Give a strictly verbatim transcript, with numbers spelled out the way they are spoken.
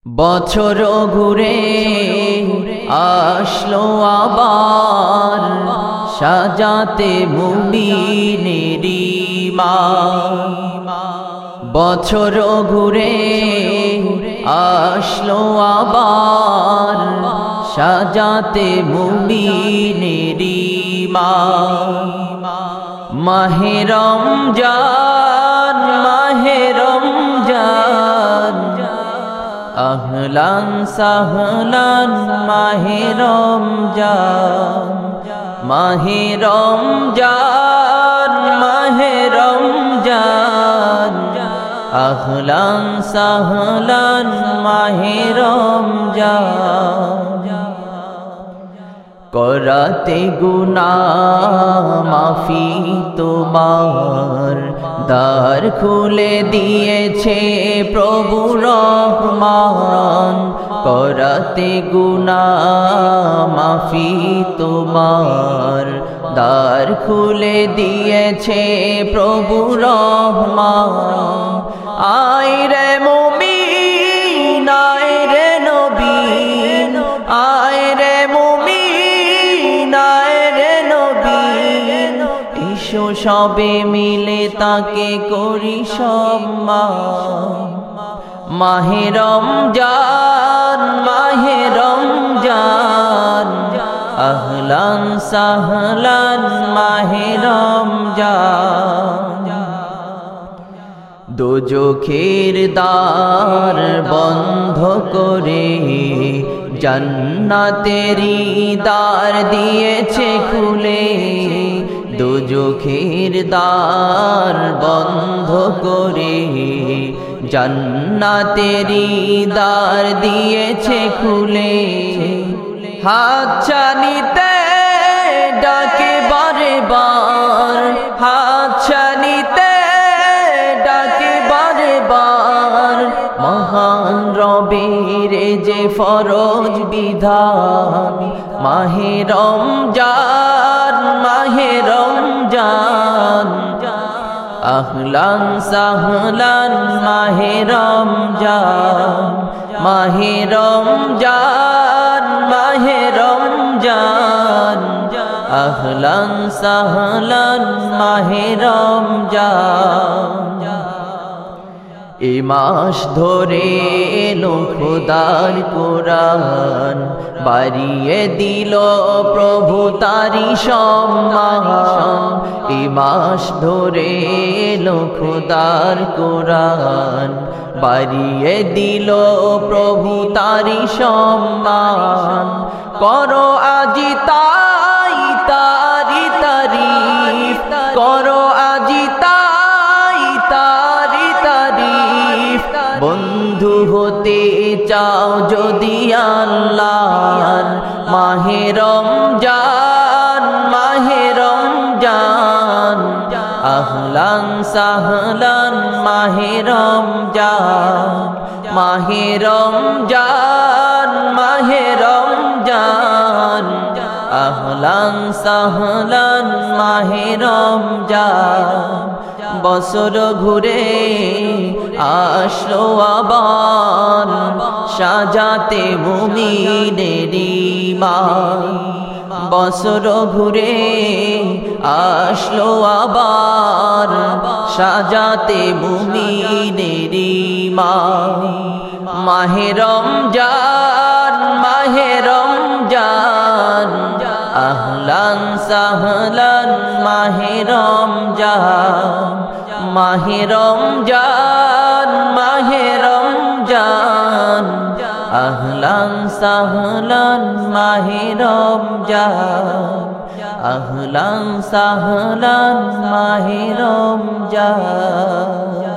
বছর ঘুরে আসলো আবার সাজাতে মুমিনেরি ঈমান। বছর ঘুরে আসলো আবার সাজাতে মুমিনেরি ঈমান। মাহে রমজান মাহে রমজান আহলান সাহলান মাহে রমজান। মাহে রমজান মাহে রমজান আহলান সাহলান মাহে রমজান। করাতে গুনাহ মাফি তোমার দ্বার খুলে দিয়েছে প্রভু রহমান। করাতে গুনাহ মাফি তোমার দ্বার খুলে দিয়েছে প্রভু রহমান। আয় রে মুমিন আয় রে নবী আয় রে মুমিন আয় রে নবী। এসো সবে মিলে তাকে করি সম্মান। মাহে রমজান মাহে রমজান আহলান সাহলান মাহে রমজান। দোজখের দ্বার বন্ধ করে জান্নাতেরি দ্বার দিয়েছে খুলে। দোজখের দ্বার বন্ধ করে জান্নাতেরি দ্বার দিয়েছে খুলে। হাতছানিতে ডাকে বারে বার হাতছানিতে ডাকে বারে বার। মহান রবের যে ফরজ বিধান। মাহে রমজান মাহে রমজান আহলান সাহলান মাহে রমজান। মাহে রমজান মাহে রমজান আহলান সাহলান মাহে রমজান। এ মাস ধরে এলো খোদার কোরআন বাড়িয়ে দিল প্রভু তারি সম্মান। এ মাস ধরে এলো খোদার কোরআন বাড়িয়ে দিল প্রভু তারি সম্মান। করো আজি তাই তারি তারিফ করো আজি তাই তারি তারিফ। বন্ধু হতে চাও যদি আল্লাহর মাহে রমজান মাহে রমজান আহলান সাহলান মাহে রমজান। মাহে রমজান মাহে রমজান আহলান সাহলান মাহে রমজান। বছর ঘুরে আসলো আবার সাজাতে মুমিনেরি ঈমান। বছর ঘুরে আসলো আবার সাজাতে মুমিনেরি ঈমান। মাহে রমজান মাহে রমজান আহলান সাহলান মাহে রমজান। মাহে রমজান মাহে রমজান আহলান সাহলান মাহে রমজান আহলান সাহলান মাহে রমজান।